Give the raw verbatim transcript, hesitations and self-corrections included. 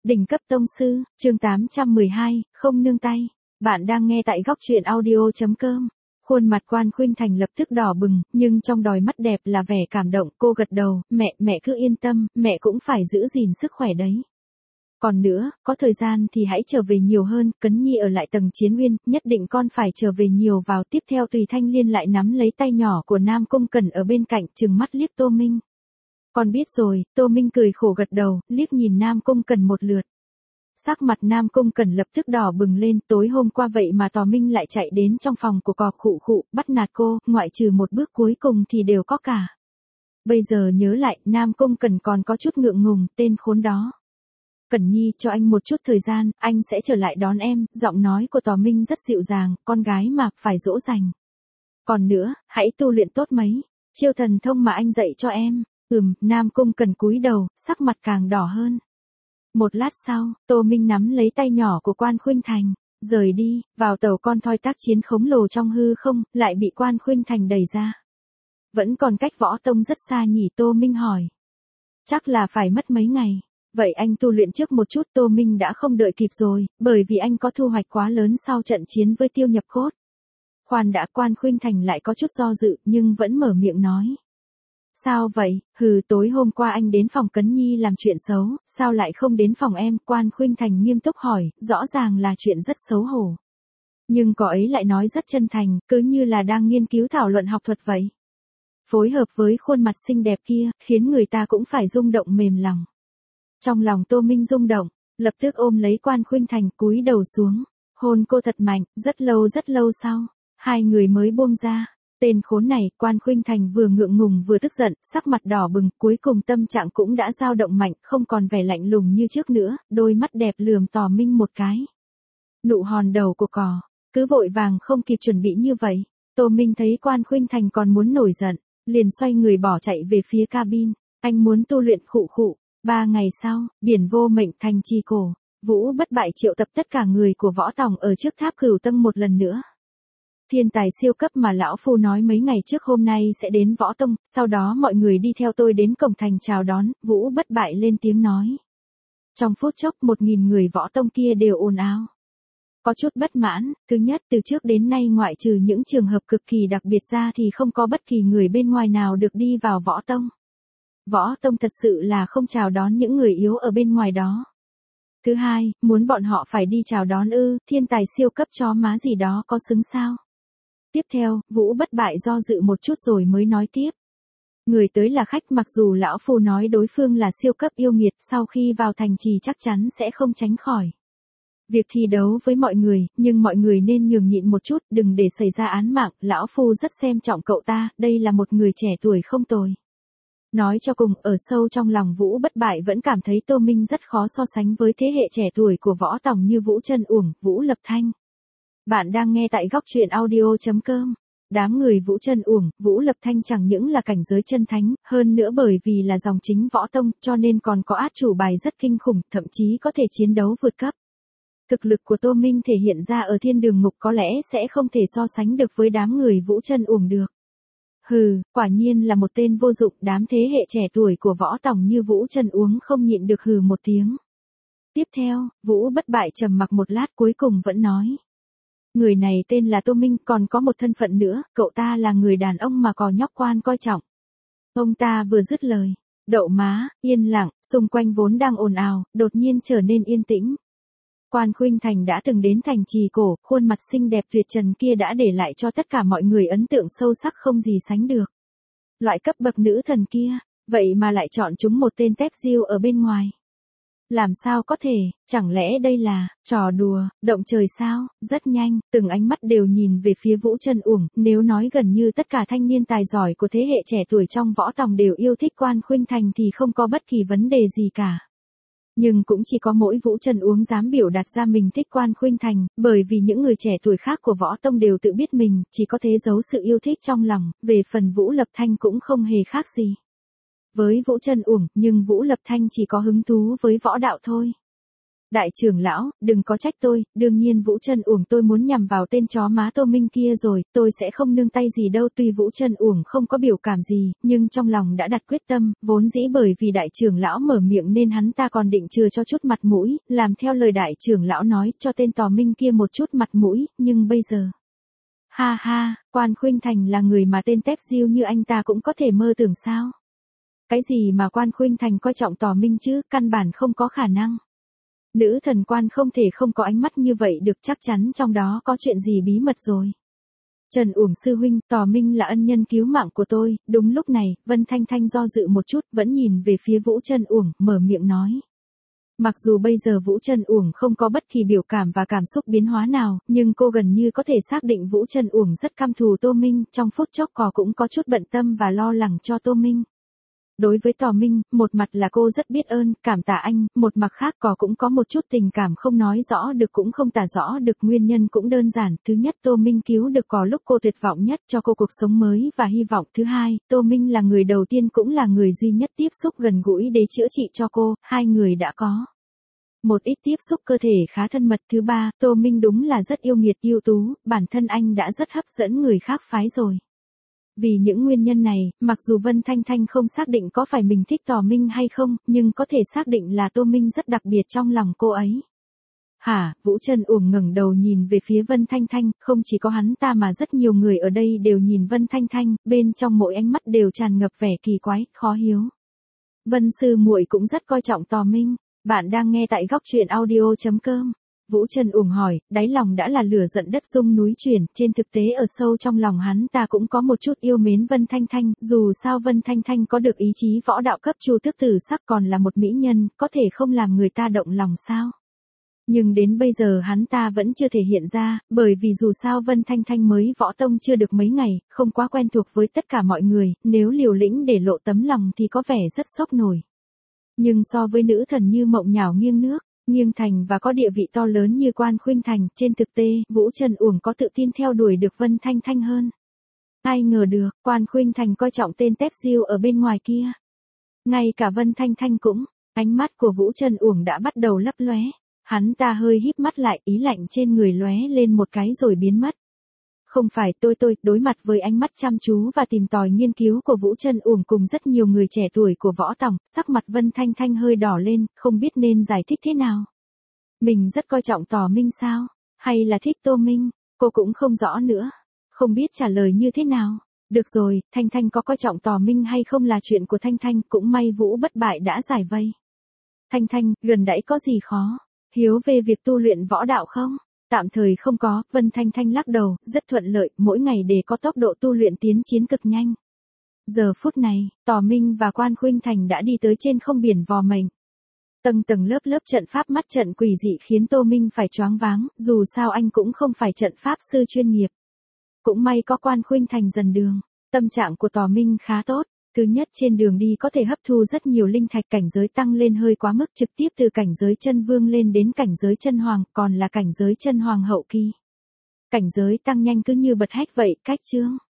Đỉnh cấp tông sư, chương tám trăm mười hai, không nương tay. Bạn đang nghe tại góc truyện audio.com. Khuôn mặt Quan Khuynh Thành lập tức đỏ bừng, nhưng trong đôi mắt đẹp là vẻ cảm động. Cô gật đầu, mẹ, mẹ cứ yên tâm, mẹ cũng phải giữ gìn sức khỏe đấy. Còn nữa, có thời gian thì hãy trở về nhiều hơn, Cấn Nhi ở lại tầng Chiến Uyên, nhất định con phải trở về nhiều vào. Tiếp theo Tùy Thanh Liên lại nắm lấy tay nhỏ của Nam Cung Cẩn ở bên cạnh, trừng mắt liếc Tô Minh. Con biết rồi, Tô Minh cười khổ gật đầu, liếc nhìn Nam Cung Cẩn một lượt. Sắc mặt Nam Cung Cẩn lập tức đỏ bừng lên, tối hôm qua vậy mà Tò Minh lại chạy đến trong phòng của cò khụ khụ, bắt nạt cô, ngoại trừ một bước cuối cùng thì đều có cả. Bây giờ nhớ lại, Nam Cung Cẩn còn có chút ngượng ngùng, tên khốn đó. Cẩn Nhi, cho anh một chút thời gian, anh sẽ trở lại đón em, giọng nói của Tò Minh rất dịu dàng, con gái mà, phải dỗ dành. Còn nữa, hãy tu luyện tốt mấy, chiêu thần thông mà anh dạy cho em. Ừm, Nam Cung Cẩn cúi đầu, sắc mặt càng đỏ hơn. Một lát sau, Tô Minh nắm lấy tay nhỏ của Quan Khuynh Thành, rời đi, vào tàu con thoi tác chiến khổng lồ trong hư không, lại bị Quan Khuynh Thành đẩy ra. Vẫn còn cách võ tông rất xa nhỉ, Tô Minh hỏi. Chắc là phải mất mấy ngày. Vậy anh tu luyện trước một chút. Tô Minh đã không đợi kịp rồi, bởi vì anh có thu hoạch quá lớn sau trận chiến với Tiêu Nhập Cốt. Khoan đã, Quan Khuynh Thành lại có chút do dự, nhưng vẫn mở miệng nói. Sao vậy, hừ, tối hôm qua anh đến phòng Cấn Nhi làm chuyện xấu, sao lại không đến phòng em? Quan Khuynh Thành nghiêm túc hỏi, rõ ràng là chuyện rất xấu hổ. Nhưng cậu ấy lại nói rất chân thành, cứ như là đang nghiên cứu thảo luận học thuật vậy. Phối hợp với khuôn mặt xinh đẹp kia, khiến người ta cũng phải rung động mềm lòng. Trong lòng Tô Minh rung động, lập tức ôm lấy Quan Khuynh Thành, cúi đầu xuống, hôn cô thật mạnh, rất lâu rất lâu sau, hai người mới buông ra. Tên khốn này, Quan Khuynh Thành vừa ngượng ngùng vừa tức giận, sắc mặt đỏ bừng, cuối cùng tâm trạng cũng đã dao động mạnh, không còn vẻ lạnh lùng như trước nữa, đôi mắt đẹp lườm Tò Minh một cái. Nụ hòn đầu của cò, cứ vội vàng không kịp chuẩn bị như vậy. Tô Minh thấy Quan Khuynh Thành còn muốn nổi giận, liền xoay người bỏ chạy về phía cabin, anh muốn tu luyện khụ khụ. Ba ngày sau, biển vô mệnh thành trì cổ, Vũ Bất Bại triệu tập tất cả người của võ tòng ở trước tháp Cửu Tông một lần nữa. Thiên tài siêu cấp mà lão phu nói mấy ngày trước hôm nay sẽ đến võ tông, sau đó mọi người đi theo tôi đến cổng thành chào đón. Vũ Bất Bại lên tiếng nói. Trong phút chốc một nghìn người võ tông kia đều ồn ào. Có chút bất mãn, thứ nhất từ trước đến nay ngoại trừ những trường hợp cực kỳ đặc biệt ra thì không có bất kỳ người bên ngoài nào được đi vào võ tông. Võ tông thật sự là không chào đón những người yếu ở bên ngoài đó. Thứ hai, muốn bọn họ phải đi chào đón ư, thiên tài siêu cấp chó má gì đó có xứng sao? Tiếp theo, Vũ Bất Bại do dự một chút rồi mới nói tiếp. Người tới là khách, mặc dù lão phu nói đối phương là siêu cấp yêu nghiệt, sau khi vào thành trì chắc chắn sẽ không tránh khỏi việc thi đấu với mọi người, nhưng mọi người nên nhường nhịn một chút, đừng để xảy ra án mạng, lão phu rất xem trọng cậu ta, đây là một người trẻ tuổi không tồi. Nói cho cùng, ở sâu trong lòng Vũ Bất Bại vẫn cảm thấy Tô Minh rất khó so sánh với thế hệ trẻ tuổi của võ tòng như Vũ Trân Uổng, Vũ Lập Thanh. Bạn đang nghe tại góc truyện audio.com. Đám người Vũ Trân Uổng, Vũ Lập Thanh chẳng những là cảnh giới chân thánh, hơn nữa bởi vì là dòng chính võ tông, cho nên còn có át chủ bài rất kinh khủng, thậm chí có thể chiến đấu vượt cấp. Thực lực của Tô Minh thể hiện ra ở thiên đường ngục có lẽ sẽ không thể so sánh được với đám người Vũ Trân Uổng được. Hừ, quả nhiên là một tên vô dụng, đám thế hệ trẻ tuổi của võ tòng như Vũ Trân Uống không nhịn được hừ một tiếng. Tiếp theo, Vũ Bất Bại trầm mặc một lát cuối cùng vẫn nói. Người này tên là Tô Minh, còn có một thân phận nữa, cậu ta là người đàn ông mà cò nhóc Quan coi trọng. Ông ta vừa dứt lời, đậu má, yên lặng, xung quanh vốn đang ồn ào, đột nhiên trở nên yên tĩnh. Quan Khuynh Thành đã từng đến thành trì cổ, khuôn mặt xinh đẹp tuyệt trần kia đã để lại cho tất cả mọi người ấn tượng sâu sắc không gì sánh được. Loại cấp bậc nữ thần kia, vậy mà lại chọn chúng một tên tép diêu ở bên ngoài. Làm sao có thể, chẳng lẽ đây là trò đùa, động trời sao? Rất nhanh, từng ánh mắt đều nhìn về phía Vũ Trân Uổng, nếu nói gần như tất cả thanh niên tài giỏi của thế hệ trẻ tuổi trong võ tòng đều yêu thích Quan Khuynh Thành thì không có bất kỳ vấn đề gì cả. Nhưng cũng chỉ có mỗi Vũ Trân Uống dám biểu đạt ra mình thích Quan Khuynh Thành, bởi vì những người trẻ tuổi khác của võ tông đều tự biết mình, chỉ có thế giấu sự yêu thích trong lòng, về phần Vũ Lập Thanh cũng không hề khác gì. Với Vũ Trân Uổng, nhưng Vũ Lập Thanh chỉ có hứng thú với võ đạo thôi. Đại trưởng lão, đừng có trách tôi, đương nhiên Vũ Trân Uổng tôi muốn nhằm vào tên chó má Tô Minh kia rồi, tôi sẽ không nương tay gì đâu. Tuy Vũ Trân Uổng không có biểu cảm gì, nhưng trong lòng đã đặt quyết tâm, vốn dĩ bởi vì đại trưởng lão mở miệng nên hắn ta còn định chừa cho chút mặt mũi, làm theo lời đại trưởng lão nói, cho tên Tò Minh kia một chút mặt mũi, nhưng bây giờ... Ha ha, Quan Khuynh Thành là người mà tên tép diêu như anh ta cũng có thể mơ tưởng sao? Cái gì mà Quan Khuynh Thành coi trọng Tò Minh chứ, căn bản không có khả năng. Nữ thần quan không thể không có ánh mắt như vậy được, chắc chắn trong đó có chuyện gì bí mật rồi. Trần Uổng sư huynh, Tò Minh là ân nhân cứu mạng của tôi. Đúng lúc này, Vân Thanh Thanh do dự một chút, vẫn nhìn về phía Vũ Trân Uổng, mở miệng nói. Mặc dù bây giờ Vũ Trân Uổng không có bất kỳ biểu cảm và cảm xúc biến hóa nào, nhưng cô gần như có thể xác định Vũ Trân Uổng rất căm thù Tô Minh, trong phút chốc cò cũng có chút bận tâm và lo lắng cho Tô Minh. Đối với Tò Minh, một mặt là cô rất biết ơn, cảm tạ anh, một mặt khác cò cũng có một chút tình cảm không nói rõ được cũng không tả rõ được, nguyên nhân cũng đơn giản. Thứ nhất, Tô Minh cứu được cò lúc cô tuyệt vọng nhất, cho cô cuộc sống mới và hy vọng. Thứ hai, Tô Minh là người đầu tiên cũng là người duy nhất tiếp xúc gần gũi để chữa trị cho cô, hai người đã có một ít tiếp xúc cơ thể khá thân mật. Thứ ba, Tô Minh đúng là rất yêu nghiệt ưu tú, bản thân anh đã rất hấp dẫn người khác phái rồi. Vì những nguyên nhân này, mặc dù Vân Thanh Thanh không xác định có phải mình thích Tò Minh hay không, nhưng có thể xác định là Tô Minh rất đặc biệt trong lòng cô ấy. Hả, Vũ Trân Uổng ngẩng đầu nhìn về phía Vân Thanh Thanh, không chỉ có hắn ta mà rất nhiều người ở đây đều nhìn Vân Thanh Thanh, bên trong mỗi ánh mắt đều tràn ngập vẻ kỳ quái, khó hiếu. Vân sư muội cũng rất coi trọng Tò Minh. Bạn đang nghe tại góc truyện audio chấm com. Vũ Trân Uổng hỏi, đáy lòng đã là lửa giận đất rung núi chuyển, trên thực tế ở sâu trong lòng hắn ta cũng có một chút yêu mến Vân Thanh Thanh, dù sao Vân Thanh Thanh có được ý chí võ đạo cấp chu tước tử sắc, còn là một mỹ nhân, có thể không làm người ta động lòng sao? Nhưng đến bây giờ hắn ta vẫn chưa thể hiện ra, bởi vì dù sao Vân Thanh Thanh mới võ tông chưa được mấy ngày, không quá quen thuộc với tất cả mọi người, nếu liều lĩnh để lộ tấm lòng thì có vẻ rất sốc nổi. Nhưng so với nữ thần như mộng nhào nghiêng nước, nghiêng thành và có địa vị to lớn như Quan Khuynh Thành, trên thực tế, Vũ Trân Uổng có tự tin theo đuổi được Vân Thanh Thanh hơn. Ai ngờ được, Quan Khuynh Thành coi trọng tên tép diêu ở bên ngoài kia. Ngay cả Vân Thanh Thanh cũng, ánh mắt của Vũ Trân Uổng đã bắt đầu lấp lóe. Hắn ta hơi híp mắt lại, ý lạnh trên người lóe lên một cái rồi biến mất. Không phải tôi tôi, đối mặt với ánh mắt chăm chú và tìm tòi nghiên cứu của Vũ Trân Uổng cùng rất nhiều người trẻ tuổi của võ tòng, sắc mặt Vân Thanh Thanh hơi đỏ lên, không biết nên giải thích thế nào. Mình rất coi trọng Tò Minh sao? Hay là thích Tô Minh? Cô cũng không rõ nữa. Không biết trả lời như thế nào. Được rồi, Thanh Thanh có coi trọng Tò Minh hay không là chuyện của Thanh Thanh, cũng may Vũ bất bại đã giải vây. Thanh Thanh, gần đãi có gì khó? Hiếu về việc tu luyện võ đạo không? Tạm thời không có, Vân Thanh Thanh lắc đầu, rất thuận lợi, mỗi ngày đều có tốc độ tu luyện tiến chiến cực nhanh. Giờ phút này, Tò Minh và Quan Khuynh Thành đã đi tới trên không biển vò mệnh. Tầng tầng lớp lớp trận pháp mắt trận quỷ dị khiến Tô Minh phải choáng váng, dù sao anh cũng không phải trận pháp sư chuyên nghiệp. Cũng may có Quan Khuynh Thành dần đường, tâm trạng của Tò Minh khá tốt. Thứ nhất, trên đường đi có thể hấp thu rất nhiều linh thạch, cảnh giới tăng lên hơi quá mức, trực tiếp từ cảnh giới chân vương lên đến cảnh giới chân hoàng, còn là cảnh giới chân hoàng hậu kỳ. Cảnh giới tăng nhanh cứ như bật hách vậy, cách chương.